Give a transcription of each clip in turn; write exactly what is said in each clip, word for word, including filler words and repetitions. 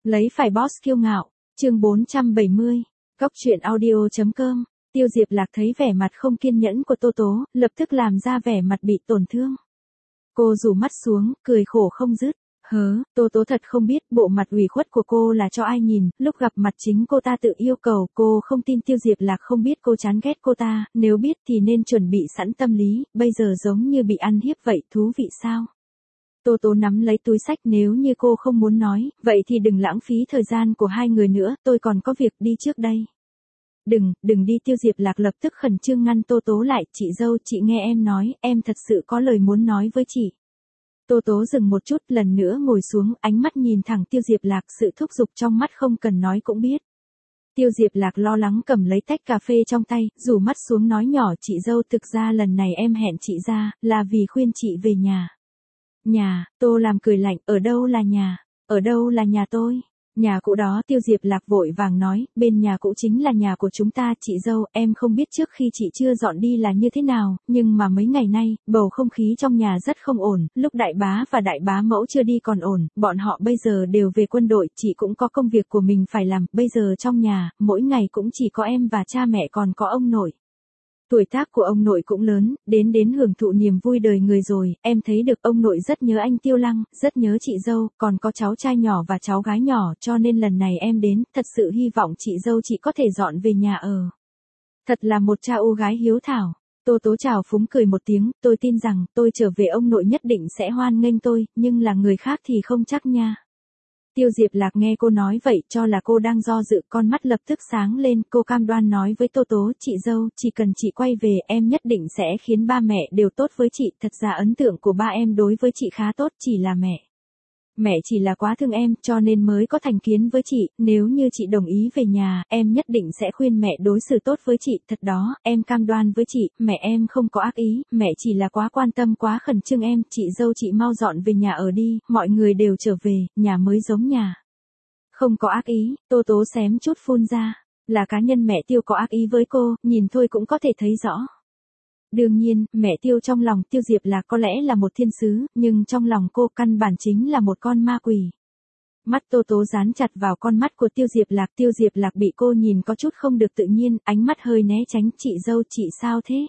Lấy phải boss kiêu ngạo, chương bốn trăm bảy mươi, Góc truyện audio.com, Tiêu Diệp Lạc thấy vẻ mặt không kiên nhẫn của Tô Tố, lập tức làm ra vẻ mặt bị tổn thương. Cô rủ mắt xuống, cười khổ không dứt. Hớ, Tô Tố thật không biết bộ mặt ủy khuất của cô là cho ai nhìn, lúc gặp mặt chính cô ta tự yêu cầu, cô không tin Tiêu Diệp Lạc không biết cô chán ghét cô ta, nếu biết thì nên chuẩn bị sẵn tâm lý, bây giờ giống như bị ăn hiếp vậy, thú vị sao? Tô Tố nắm lấy túi xách, nếu như cô không muốn nói, vậy thì đừng lãng phí thời gian của hai người nữa, tôi còn có việc đi trước đây. Đừng, đừng đi. Tiêu Diệp Lạc lập tức khẩn trương ngăn Tô Tố lại, chị dâu, chị nghe em nói, em thật sự có lời muốn nói với chị. Tô Tố dừng một chút, lần nữa ngồi xuống, ánh mắt nhìn thẳng Tiêu Diệp Lạc, sự thúc giục trong mắt không cần nói cũng biết. Tiêu Diệp Lạc lo lắng cầm lấy tách cà phê trong tay, rủ mắt xuống nói nhỏ, chị dâu, thực ra lần này em hẹn chị ra, là vì khuyên chị về nhà. Nhà? Tô làm cười lạnh, ở đâu là nhà? Ở đâu là nhà tôi? Nhà cũ đó. Tiêu Diệp Lạc vội vàng nói, bên nhà cũ chính là nhà của chúng ta, chị dâu, em không biết trước khi chị chưa dọn đi là như thế nào, nhưng mà mấy ngày nay, bầu không khí trong nhà rất không ổn, lúc đại bá và đại bá mẫu chưa đi còn ổn, bọn họ bây giờ đều về quân đội, chị cũng có công việc của mình phải làm, bây giờ trong nhà, mỗi ngày cũng chỉ có em và cha mẹ còn có ông nội. Tuổi tác của ông nội cũng lớn, đến đến hưởng thụ niềm vui đời người rồi, em thấy được ông nội rất nhớ anh Tiêu Lăng, rất nhớ chị dâu, còn có cháu trai nhỏ và cháu gái nhỏ, cho nên lần này em đến, thật sự hy vọng chị dâu chị có thể dọn về nhà ở. Thật là một cha ô gái hiếu thảo. Tô Tố trào phúng cười một tiếng, tôi tin rằng, tôi trở về ông nội nhất định sẽ hoan nghênh tôi, nhưng là người khác thì không chắc nha. Tiêu Diệp Lạc nghe cô nói vậy, cho là cô đang do dự, con mắt lập tức sáng lên, cô cam đoan nói với Tô Tố, chị dâu, chỉ cần chị quay về, em nhất định sẽ khiến ba mẹ đều tốt với chị, thật ra ấn tượng của ba em đối với chị khá tốt, chỉ là mẹ. Mẹ chỉ là quá thương em, cho nên mới có thành kiến với chị, nếu như chị đồng ý về nhà, em nhất định sẽ khuyên mẹ đối xử tốt với chị, thật đó, em cam đoan với chị, mẹ em không có ác ý, mẹ chỉ là quá quan tâm quá khẩn trương em, chị dâu chị mau dọn về nhà ở đi, mọi người đều trở về, nhà mới giống nhà. Không có ác ý. Tô Tố xém chút phun ra, là cá nhân mẹ Tiêu có ác ý với cô, nhìn thôi cũng có thể thấy rõ. Đương nhiên, mẹ Tiêu trong lòng Tiêu Diệp Lạc có lẽ là một thiên sứ, nhưng trong lòng cô căn bản chính là một con ma quỷ. Mắt Tô Tố dán chặt vào con mắt của Tiêu Diệp Lạc, Tiêu Diệp Lạc bị cô nhìn có chút không được tự nhiên, ánh mắt hơi né tránh, chị dâu chị sao thế?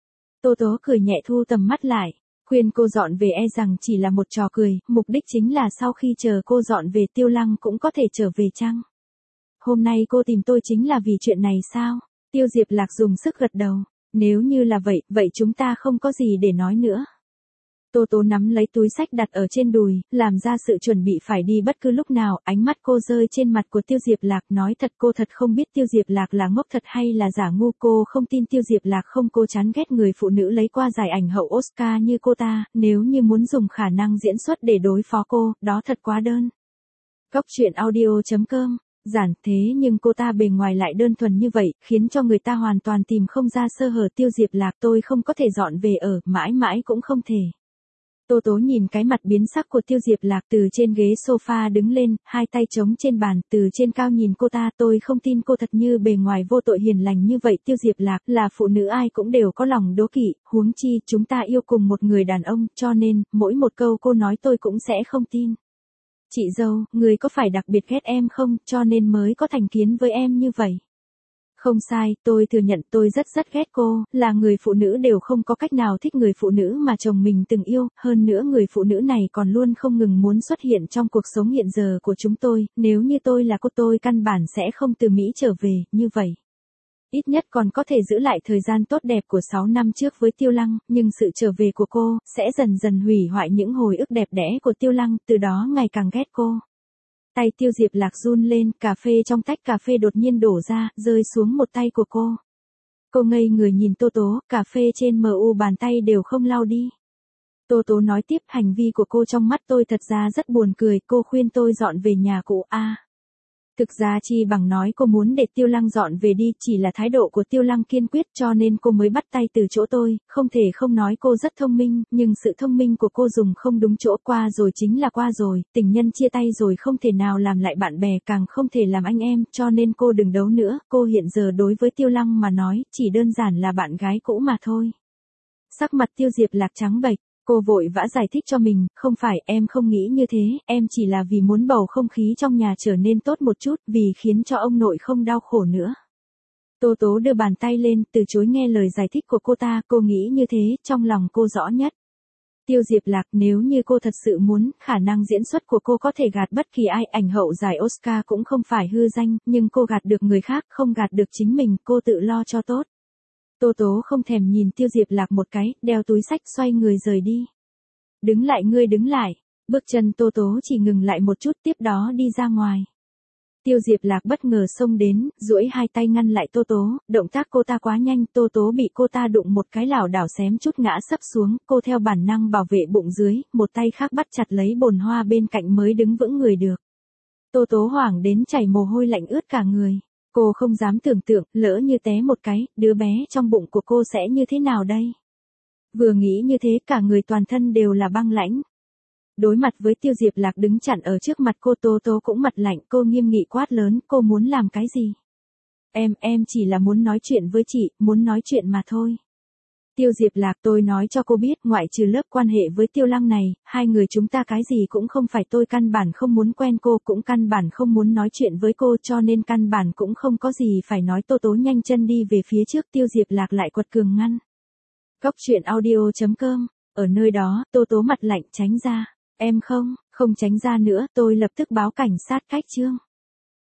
Tô Tố cười nhẹ thu tầm mắt lại, khuyên cô dọn về e rằng chỉ là một trò cười, mục đích chính là sau khi chờ cô dọn về Tiêu Lăng cũng có thể trở về chăng? Hôm nay cô tìm tôi chính là vì chuyện này sao? Tiêu Diệp Lạc dùng sức gật đầu. Nếu như là vậy, vậy chúng ta không có gì để nói nữa. Tô Tố nắm lấy túi xách đặt ở trên đùi, làm ra sự chuẩn bị phải đi bất cứ lúc nào, ánh mắt cô rơi trên mặt của Tiêu Diệp Lạc, nói thật cô thật không biết Tiêu Diệp Lạc là ngốc thật hay là giả ngu, cô không tin Tiêu Diệp Lạc không cô chán ghét người phụ nữ lấy qua giải ảnh hậu Oscar như cô ta, nếu như muốn dùng khả năng diễn xuất để đối phó cô, đó thật quá đơn. Góc truyện audio.com, giản thế nhưng cô ta bề ngoài lại đơn thuần như vậy, khiến cho người ta hoàn toàn tìm không ra sơ hở. Tiêu Diệp Lạc, tôi không có thể dọn về ở, mãi mãi cũng không thể. Tô Tố nhìn cái mặt biến sắc của Tiêu Diệp Lạc từ trên ghế sofa đứng lên, hai tay chống trên bàn, từ trên cao nhìn cô ta, tôi không tin cô thật như bề ngoài vô tội hiền lành như vậy. Tiêu Diệp Lạc, là phụ nữ ai cũng đều có lòng đố kỵ, huống chi chúng ta yêu cùng một người đàn ông, cho nên, mỗi một câu cô nói tôi cũng sẽ không tin. Chị dâu, người có phải đặc biệt ghét em không, cho nên mới có thành kiến với em như vậy? Không sai, tôi thừa nhận tôi rất rất ghét cô, là người phụ nữ đều không có cách nào thích người phụ nữ mà chồng mình từng yêu, hơn nữa người phụ nữ này còn luôn không ngừng muốn xuất hiện trong cuộc sống hiện giờ của chúng tôi, nếu như tôi là cô tôi căn bản sẽ không từ Mỹ trở về, như vậy. Ít nhất còn có thể giữ lại thời gian tốt đẹp của sáu năm trước với Tiêu Lăng, nhưng sự trở về của cô, sẽ dần dần hủy hoại những hồi ức đẹp đẽ của Tiêu Lăng, từ đó ngày càng ghét cô. Tay Tiêu Diệp Lạc run lên, cà phê trong tách cà phê đột nhiên đổ ra, rơi xuống một tay của cô. Cô ngây người nhìn Tô Tố, cà phê trên mu bàn tay đều không lau đi. Tô Tố nói tiếp, hành vi của cô trong mắt tôi thật ra rất buồn cười, cô khuyên tôi dọn về nhà cũ a. À, thực ra chi bằng nói cô muốn để Tiêu Lăng dọn về đi, chỉ là thái độ của Tiêu Lăng kiên quyết cho nên cô mới bắt tay từ chỗ tôi, không thể không nói cô rất thông minh, nhưng sự thông minh của cô dùng không đúng chỗ, qua rồi chính là qua rồi, tình nhân chia tay rồi không thể nào làm lại bạn bè, càng không thể làm anh em, cho nên cô đừng đấu nữa, cô hiện giờ đối với Tiêu Lăng mà nói, chỉ đơn giản là bạn gái cũ mà thôi. Sắc mặt Tiêu Diệp Lạc trắng bệch. Cô vội vã giải thích cho mình, không phải, em không nghĩ như thế, em chỉ là vì muốn bầu không khí trong nhà trở nên tốt một chút, vì khiến cho ông nội không đau khổ nữa. Tô Tố đưa bàn tay lên, từ chối nghe lời giải thích của cô ta, cô nghĩ như thế, trong lòng cô rõ nhất. Tiêu Diệp Lạc, nếu như cô thật sự muốn, khả năng diễn xuất của cô có thể gạt bất kỳ ai, ảnh hậu giải Oscar cũng không phải hư danh, nhưng cô gạt được người khác, không gạt được chính mình, cô tự lo cho tốt. Tô Tố không thèm nhìn Tiêu Diệp Lạc một cái, đeo túi xách xoay người rời đi. Đứng lại, ngươi đứng lại. Bước chân Tô Tố chỉ ngừng lại một chút, tiếp đó đi ra ngoài. Tiêu Diệp Lạc bất ngờ xông đến, duỗi hai tay ngăn lại Tô Tố, động tác cô ta quá nhanh, Tô Tố bị cô ta đụng một cái lảo đảo xém chút ngã sấp xuống, cô theo bản năng bảo vệ bụng dưới, một tay khác bắt chặt lấy bồn hoa bên cạnh mới đứng vững người được. Tô Tố hoảng đến chảy mồ hôi lạnh ướt cả người. Cô không dám tưởng tượng, lỡ như té một cái, đứa bé trong bụng của cô sẽ như thế nào đây? Vừa nghĩ như thế cả người toàn thân đều là băng lãnh. Đối mặt với Tiêu Diệp Lạc đứng chặn ở trước mặt cô, Tô Tố cũng mặt lạnh, cô nghiêm nghị quát lớn, cô muốn làm cái gì? Em, em chỉ là muốn nói chuyện với chị, muốn nói chuyện mà thôi. Tiêu Diệp Lạc, tôi nói cho cô biết, ngoại trừ lớp quan hệ với Tiêu Lăng này, hai người chúng ta cái gì cũng không phải, tôi căn bản không muốn quen cô, cũng căn bản không muốn nói chuyện với cô, cho nên căn bản cũng không có gì phải nói. Tô Tố nhanh chân đi về phía trước, Tiêu Diệp Lạc lại quật cường ngăn. Góc truyện audio chấm com, ở nơi đó, Tô Tố mặt lạnh tránh ra. Em không, không tránh ra nữa, tôi lập tức báo cảnh sát cách chương.